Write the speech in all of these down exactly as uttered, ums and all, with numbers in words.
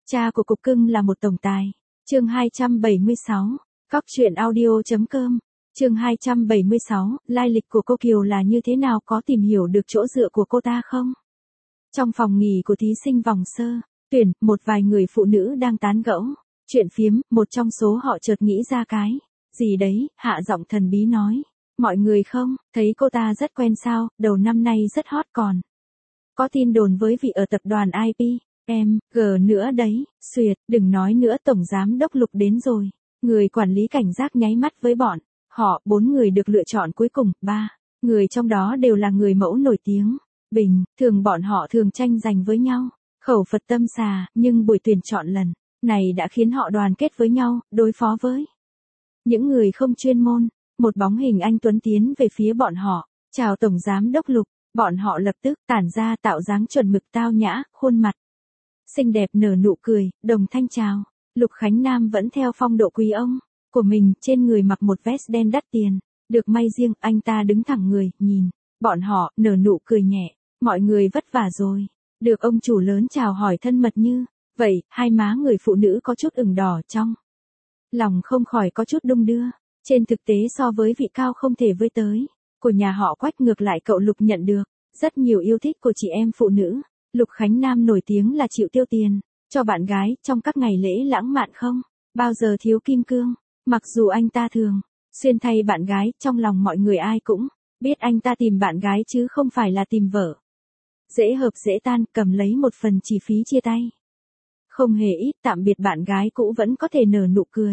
Cha của cục cưng là một tổng tài. Chương hai trăm bảy mươi sáu. Cóc truyện audio.com. Chương hai trăm bảy mươi sáu, lai lịch của cô Kiều là như thế nào, có tìm hiểu được chỗ dựa của cô ta không? Trong phòng nghỉ của thí sinh vòng sơ tuyển, một vài người phụ nữ đang tán gẫu, chuyện phiếm, một trong số họ chợt nghĩ ra cái gì đấy, hạ giọng thần bí nói: "Mọi người không, thấy cô ta rất quen sao, đầu năm nay rất hot còn. Có tin đồn với vị ở tập đoàn i pê, em, G nữa đấy." Xuyệt, đừng nói nữa, tổng giám đốc Lục đến rồi. Người quản lý cảnh giác nháy mắt với bọn họ, bốn người được lựa chọn cuối cùng, ba người trong đó đều là người mẫu nổi tiếng. Bình thường bọn họ thường tranh giành với nhau, khẩu Phật tâm xà, nhưng buổi tuyển chọn lần này đã khiến họ đoàn kết với nhau, đối phó với những người không chuyên môn. Một bóng hình anh tuấn tiến về phía bọn họ. "Chào tổng giám đốc Lục." Bọn họ lập tức tản ra tạo dáng chuẩn mực tao nhã, khuôn mặt xinh đẹp nở nụ cười, đồng thanh chào. Lục Khánh Nam vẫn theo phong độ quý ông của mình, trên người mặc một vest đen đắt tiền, được may riêng. Anh ta đứng thẳng người, nhìn bọn họ, nở nụ cười nhẹ. "Mọi người vất vả rồi." Được ông chủ lớn chào hỏi thân mật như vậy, hai má người phụ nữ có chút ửng đỏ, trong lòng không khỏi có chút đung đưa. Trên thực tế, so với vị cao không thể với tới của nhà họ Quách, ngược lại cậu Lục nhận được rất nhiều yêu thích của chị em phụ nữ. Lục Khánh Nam nổi tiếng là chịu tiêu tiền cho bạn gái, trong các ngày lễ lãng mạn không bao giờ thiếu kim cương. Mặc dù anh ta thường xuyên thay bạn gái, trong lòng mọi người ai cũng biết anh ta tìm bạn gái chứ không phải là tìm vợ. Dễ hợp dễ tan, cầm lấy một phần chi phí chia tay không hề ít, tạm biệt bạn gái cũ vẫn có thể nở nụ cười.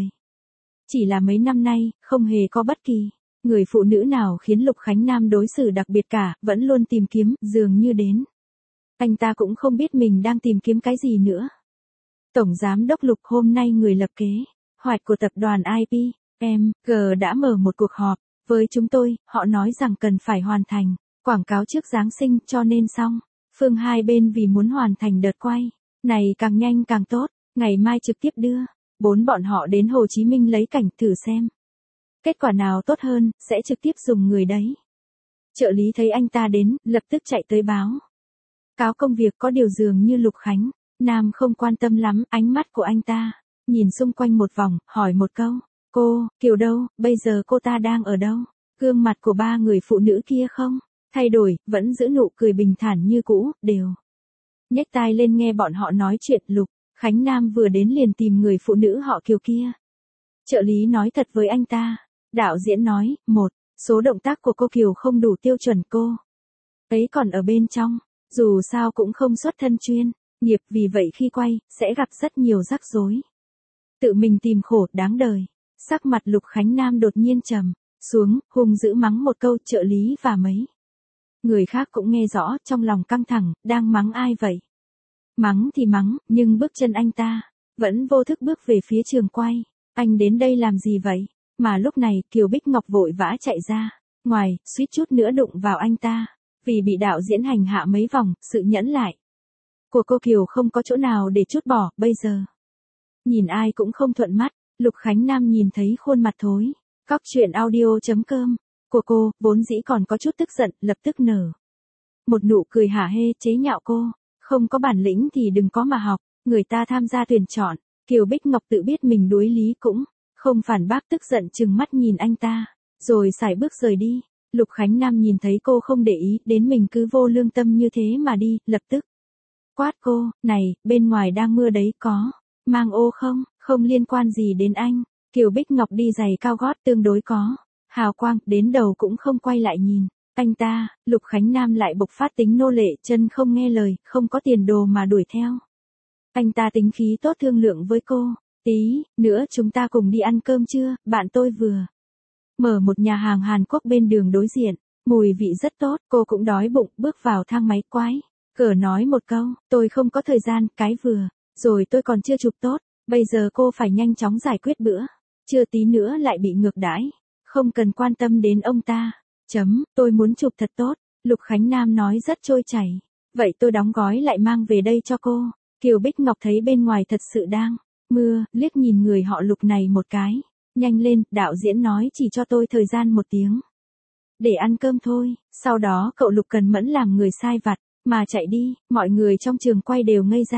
Chỉ là mấy năm nay, không hề có bất kỳ người phụ nữ nào khiến Lục Khánh Nam đối xử đặc biệt cả, vẫn luôn tìm kiếm, dường như đến anh ta cũng không biết mình đang tìm kiếm cái gì nữa. "Tổng giám đốc Lục, hôm nay người lập kế hoạch của tập đoàn i pê, em, G đã mở một cuộc họp với chúng tôi, họ nói rằng cần phải hoàn thành quảng cáo trước Giáng sinh, cho nên song phương hai bên vì muốn hoàn thành đợt quay này càng nhanh càng tốt, ngày mai trực tiếp đưa bốn bọn họ đến Hồ Chí Minh lấy cảnh, thử xem kết quả nào tốt hơn, sẽ trực tiếp dùng người đấy." Trợ lý thấy anh ta đến, lập tức chạy tới báo cáo công việc. Có điều dường như Lục Khánh Nam không quan tâm lắm, ánh mắt của anh ta nhìn xung quanh một vòng, hỏi một câu: "Cô Kiều đâu, bây giờ cô ta đang ở đâu?" Gương mặt của ba người phụ nữ kia không thay đổi, vẫn giữ nụ cười bình thản như cũ, đều nhếch tai lên nghe bọn họ nói chuyện. Lục Khánh Nam vừa đến liền tìm người phụ nữ họ Kiều kia. Trợ lý nói thật với anh ta. Đạo diễn nói, một số động tác của cô Kiều không đủ tiêu chuẩn, cô ấy còn ở bên trong, dù sao cũng không xuất thân chuyên nghiệp, vì vậy khi quay, sẽ gặp rất nhiều rắc rối. Tự mình tìm khổ, đáng đời. Sắc mặt Lục Khánh Nam đột nhiên trầm xuống, hung dữ mắng một câu. Trợ lý và mấy người khác cũng nghe rõ, trong lòng căng thẳng, đang mắng ai vậy? Mắng thì mắng, nhưng bước chân anh ta vẫn vô thức bước về phía trường quay. Anh đến đây làm gì vậy? Mà lúc này, Kiều Bích Ngọc vội vã chạy ra ngoài, suýt chút nữa đụng vào anh ta. Vì bị đạo diễn hành hạ mấy vòng, sự nhẫn lại của cô Kiều không có chỗ nào để trút bỏ, bây giờ nhìn ai cũng không thuận mắt. Lục Khánh Nam nhìn thấy khuôn mặt thối cóc truyện audio.com của cô, vốn dĩ còn có chút tức giận, lập tức nở một nụ cười hả hê, chế nhạo cô: "Không có bản lĩnh thì đừng có mà học." Người ta tham gia tuyển chọn. Kiều Bích Ngọc tự biết mình đuối lý cũng không phản bác, tức giận trừng mắt nhìn anh ta, rồi sải bước rời đi. Lục Khánh Nam nhìn thấy cô không để ý đến mình cứ vô lương tâm như thế mà đi, lập tức quát cô: "Này, bên ngoài đang mưa đấy, có mang ô không?" "Không liên quan gì đến anh." Kiều Bích Ngọc đi giày cao gót tương đối có hào quang, đến đầu cũng không quay lại nhìn anh ta. Lục Khánh Nam lại bộc phát tính nô lệ, chân không nghe lời, không có tiền đồ mà đuổi theo. Anh ta tính khí tốt, thương lượng với cô: "Tí nữa chúng ta cùng đi ăn cơm trưa, bạn tôi vừa mở một nhà hàng Hàn Quốc bên đường đối diện, mùi vị rất tốt." Cô cũng đói bụng, bước vào thang máy quái cờ nói một câu: "Tôi không có thời gian, cái vừa rồi tôi còn chưa chụp tốt, bây giờ cô phải nhanh chóng giải quyết bữa chưa, tí nữa lại bị ngược đãi." "Không cần quan tâm đến ông ta. Chấm, tôi muốn chụp thật tốt." Lục Khánh Nam nói rất trôi chảy. "Vậy tôi đóng gói lại mang về đây cho cô." Kiều Bích Ngọc thấy bên ngoài thật sự đang mưa, liếc nhìn người họ Lục này một cái. "Nhanh lên, đạo diễn nói chỉ cho tôi thời gian một tiếng để ăn cơm thôi, sau đó cậu Lục cần mẫn làm người sai vặt mà chạy đi." Mọi người trong trường quay đều ngây ra.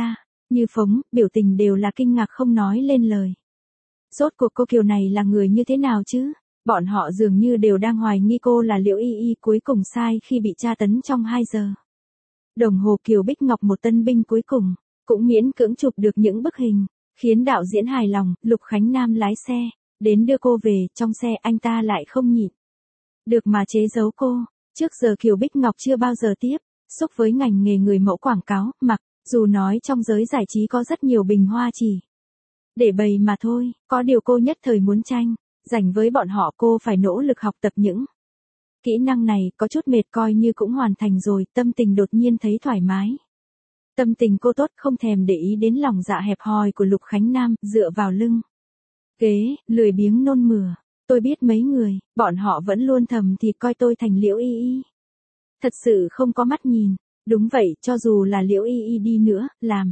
Như Phóng, biểu tình đều là kinh ngạc không nói lên lời. Rốt cuộc cô Kiều này là người như thế nào chứ? Bọn họ dường như đều đang hoài nghi cô là Liễu Y Y cuối cùng sai khi bị tra tấn trong hai giờ. Đồng hồ Kiều Bích Ngọc một tân binh cuối cùng, cũng miễn cưỡng chụp được những bức hình, khiến đạo diễn hài lòng. Lục Khánh Nam lái xe, đến đưa cô về, trong xe anh ta lại không nhịn được mà chế giễu cô. Trước giờ Kiều Bích Ngọc chưa bao giờ tiếp xúc với ngành nghề người mẫu quảng cáo, mặc dù nói trong giới giải trí có rất nhiều bình hoa chỉ để bày mà thôi, có điều cô nhất thời muốn tranh giành với bọn họ, cô phải nỗ lực học tập những kỹ năng này, có chút mệt coi như cũng hoàn thành rồi, tâm tình đột nhiên thấy thoải mái. Tâm tình cô tốt, không thèm để ý đến lòng dạ hẹp hòi của Lục Khánh Nam, dựa vào lưng ghế, lười biếng nôn mửa. Tôi biết mấy người, bọn họ vẫn luôn thầm thì coi tôi thành Liễu Y Y. Thật sự không có mắt nhìn. Đúng vậy, cho dù là Liễu Y Y đi nữa, làm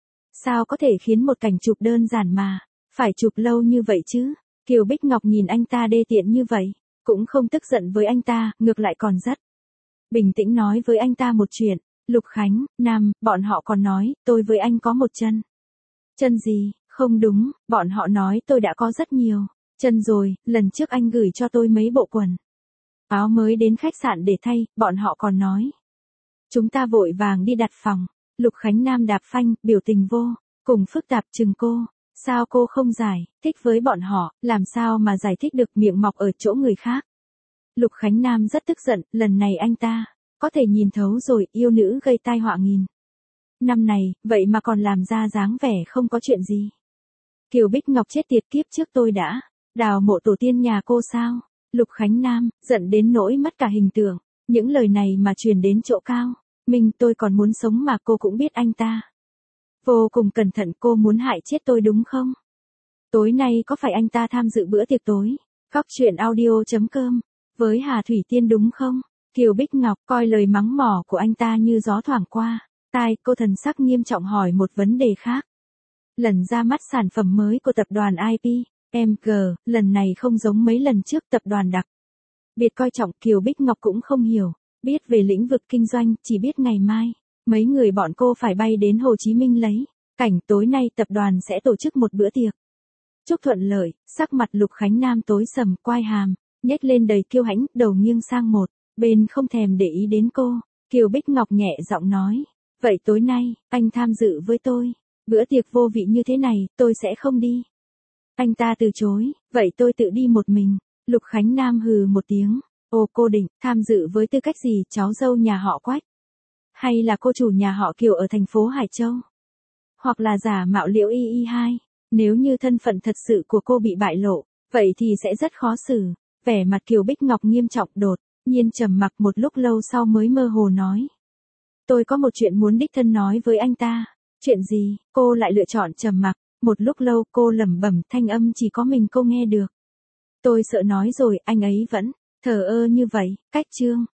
sao có thể khiến một cảnh chụp đơn giản mà phải chụp lâu như vậy chứ? Kiều Bích Ngọc nhìn anh ta đê tiện như vậy, cũng không tức giận với anh ta, ngược lại còn rất bình tĩnh nói với anh ta một chuyện. Lục Khánh Nam, bọn họ còn nói, tôi với anh có một chân. Chân gì? Không đúng, bọn họ nói tôi đã có rất nhiều chân rồi, lần trước anh gửi cho tôi mấy bộ quần áo mới đến khách sạn để thay, bọn họ còn nói. Chúng ta vội vàng đi đặt phòng. Lục Khánh Nam đạp phanh, biểu tình vô cùng phức tạp chừng cô. Sao cô không giải thích với bọn họ, làm sao mà giải thích được, miệng mọc ở chỗ người khác. Lục Khánh Nam rất tức giận, lần này anh ta có thể nhìn thấu rồi, yêu nữ gây tai họa nghìn năm này, vậy mà còn làm ra dáng vẻ không có chuyện gì. Kiều Bích Ngọc chết tiệt, kiếp trước tôi đã đào mộ tổ tiên nhà cô sao? Lục Khánh Nam giận đến nỗi mất cả hình tượng. Những lời này mà truyền đến chỗ cao mình, tôi còn muốn sống mà cô cũng biết anh ta vô cùng cẩn thận, cô muốn hại chết tôi đúng không? Tối nay có phải anh ta tham dự bữa tiệc tối Cóc truyện audio chấm com với Hà Thủy Tiên đúng không? Kiều Bích Ngọc coi lời mắng mỏ của anh ta như gió thoảng qua tai, cô thần sắc nghiêm trọng hỏi một vấn đề khác. Lần ra mắt sản phẩm mới của tập đoàn i pê em giê, lần này không giống mấy lần trước, tập đoàn đặc biệt coi trọng. Kiều Bích Ngọc cũng không hiểu biết về lĩnh vực kinh doanh, chỉ biết ngày mai mấy người bọn cô phải bay đến Hồ Chí Minh lấy cảnh, tối nay tập đoàn sẽ tổ chức một bữa tiệc chúc thuận lợi. Sắc mặt Lục Khánh Nam tối sầm, quai hàm nhếch lên đầy kiêu hãnh, đầu nghiêng sang một bên không thèm để ý đến cô. Kiều Bích Ngọc nhẹ giọng nói, vậy tối nay anh tham dự với tôi bữa tiệc vô vị như thế này, tôi sẽ không đi. Anh ta từ chối, vậy tôi tự đi một mình. Lục Khánh Nam hừ một tiếng, ồ, cô định tham dự với tư cách gì, cháu dâu nhà họ Quách? Hay là cô chủ nhà họ Kiều ở thành phố Hải Châu? Hoặc là giả mạo Liễu Y Y hai? Nếu như thân phận thật sự của cô bị bại lộ, vậy thì sẽ rất khó xử. Vẻ mặt Kiều Bích Ngọc nghiêm trọng, đột nhiên trầm mặc một lúc lâu sau mới mơ hồ nói. Tôi có một chuyện muốn đích thân nói với anh ta. Chuyện gì? Cô lại lựa chọn trầm mặc. Một lúc lâu cô lẩm bẩm, thanh âm chỉ có mình cô nghe được. Tôi sợ nói rồi, anh ấy vẫn thờ ơ như vậy. Cách chương